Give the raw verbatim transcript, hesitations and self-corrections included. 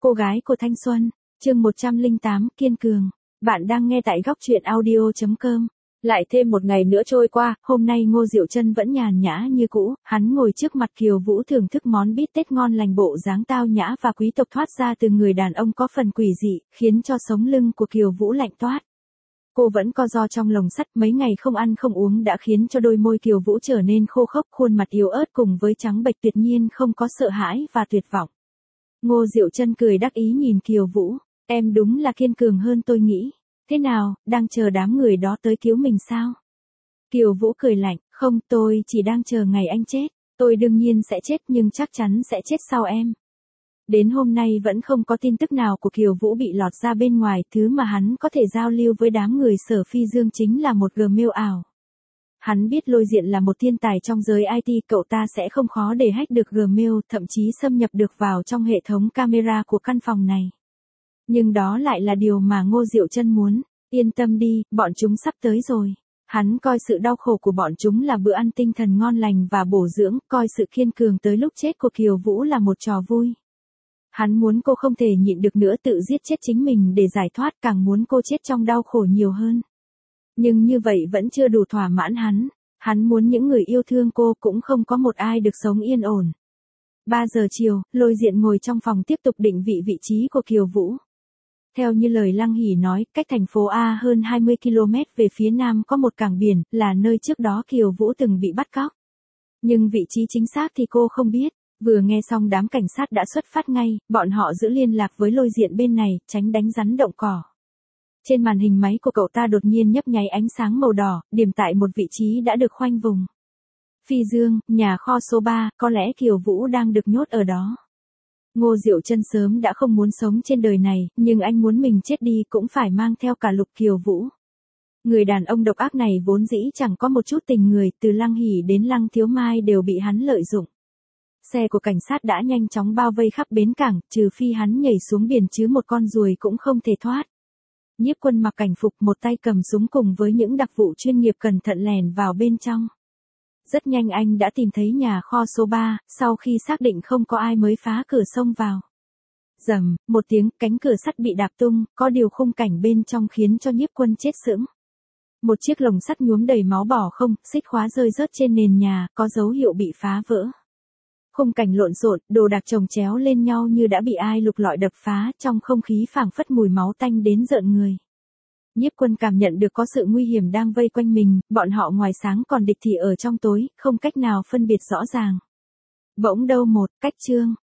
Cô gái của thanh xuân, chương một trăm lẻ tám, kiên cường. Bạn đang nghe tại góc truyện audio chấm com. Lại thêm một ngày nữa trôi qua, hôm nay Ngô Diệu Trân vẫn nhàn nhã như cũ, hắn ngồi trước mặt Kiều Vũ thưởng thức món bít tết ngon lành, bộ dáng tao nhã và quý tộc thoát ra từ người đàn ông có phần quỷ dị, khiến cho sống lưng của Kiều Vũ lạnh toát. Cô vẫn co ro trong lồng sắt, mấy ngày không ăn không uống đã khiến cho đôi môi Kiều Vũ trở nên khô khốc, khuôn mặt yếu ớt cùng với trắng bệch tuyệt nhiên không có sợ hãi và tuyệt vọng. Ngô Diệu Trân cười đắc ý nhìn Kiều Vũ, em đúng là kiên cường hơn tôi nghĩ. Thế nào, đang chờ đám người đó tới cứu mình sao? Kiều Vũ cười lạnh, không, tôi chỉ đang chờ ngày anh chết. Tôi đương nhiên sẽ chết nhưng chắc chắn sẽ chết sau em. Đến hôm nay vẫn không có tin tức nào của Kiều Vũ bị lọt ra bên ngoài, thứ mà hắn có thể giao lưu với đám người Sở Phi Dương chính là một Gmail ảo. Hắn biết Lôi Diện là một thiên tài trong giới i tê, cậu ta sẽ không khó để hack được Gmail, thậm chí xâm nhập được vào trong hệ thống camera của căn phòng này. Nhưng đó lại là điều mà Ngô Diệu Trân muốn. Yên tâm đi, bọn chúng sắp tới rồi. Hắn coi sự đau khổ của bọn chúng là bữa ăn tinh thần ngon lành và bổ dưỡng, coi sự kiên cường tới lúc chết của Kiều Vũ là một trò vui. Hắn muốn cô không thể nhịn được nữa tự giết chết chính mình để giải thoát, càng muốn cô chết trong đau khổ nhiều hơn. Nhưng như vậy vẫn chưa đủ thỏa mãn hắn. Hắn muốn những người yêu thương cô cũng không có một ai được sống yên ổn. ba giờ chiều, Lôi Diện ngồi trong phòng tiếp tục định vị vị trí của Kiều Vũ. Theo như lời Lăng Hỷ nói, cách thành phố A hơn hai mươi ki lô mét về phía nam có một cảng biển, là nơi trước đó Kiều Vũ từng bị bắt cóc. Nhưng vị trí chính xác thì cô không biết. Vừa nghe xong đám cảnh sát đã xuất phát ngay, bọn họ giữ liên lạc với Lôi Diện bên này, tránh đánh rắn động cỏ. Trên màn hình máy của cậu ta đột nhiên nhấp nháy ánh sáng màu đỏ, điểm tại một vị trí đã được khoanh vùng. Phi Dương, nhà kho số ba, có lẽ Kiều Vũ đang được nhốt ở đó. Ngô Diệu Trân sớm đã không muốn sống trên đời này, nhưng anh muốn mình chết đi cũng phải mang theo cả Lục Kiều Vũ. Người đàn ông độc ác này vốn dĩ chẳng có một chút tình người, từ Lăng Hỷ đến Lăng Thiếu Mai đều bị hắn lợi dụng. Xe của cảnh sát đã nhanh chóng bao vây khắp bến cảng, trừ phi hắn nhảy xuống biển chứ một con ruồi cũng không thể thoát. Nhiếp Quân mặc cảnh phục, một tay cầm súng cùng với những đặc vụ chuyên nghiệp cẩn thận lèn vào bên trong. Rất nhanh anh đã tìm thấy nhà kho số ba, sau khi xác định không có ai mới phá cửa xông vào. Rầm, một tiếng, cánh cửa sắt bị đạp tung, có điều khung cảnh bên trong khiến cho Nhiếp Quân chết sững. Một chiếc lồng sắt nhuốm đầy máu bỏ không, xích khóa rơi rớt trên nền nhà, có dấu hiệu bị phá vỡ. Khung cảnh lộn xộn, đồ đạc chồng chéo lên nhau như đã bị ai lục lọi đập phá, trong không khí phảng phất mùi máu tanh đến rợn người. Nhiếp Quân cảm nhận được có sự nguy hiểm đang vây quanh mình, bọn họ ngoài sáng còn địch thì ở trong tối, không cách nào phân biệt rõ ràng. Bỗng đâu một, cách chương,